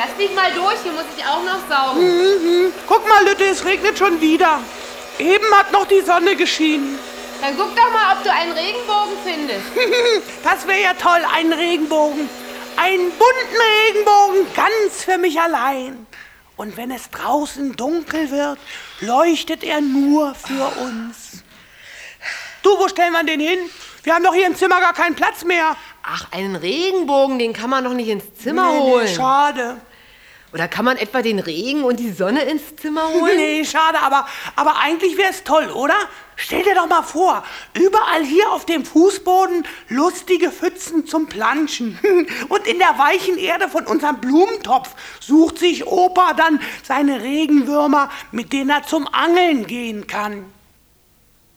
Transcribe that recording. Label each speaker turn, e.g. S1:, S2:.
S1: Lass dich mal durch, hier muss ich auch noch saugen.
S2: Guck mal, Lütte, es regnet schon wieder. Eben hat noch die Sonne geschienen.
S1: Dann guck doch mal, ob du einen Regenbogen findest.
S2: Das wäre ja toll, einen Regenbogen. Einen bunten Regenbogen, ganz für mich allein. Und wenn es draußen dunkel wird, leuchtet er nur für uns. Du, wo stellen wir den hin? Wir haben doch hier im Zimmer gar keinen Platz mehr.
S1: Ach, einen Regenbogen, den kann man doch nicht ins Zimmer holen.
S2: Nee, schade.
S1: Oder kann man etwa den Regen und die Sonne ins Zimmer holen?
S2: Nee, schade, aber eigentlich wäre es toll, oder? Stell dir doch mal vor, überall hier auf dem Fußboden lustige Pfützen zum Planschen. Und in der weichen Erde von unserem Blumentopf sucht sich Opa dann seine Regenwürmer, mit denen er zum Angeln gehen kann.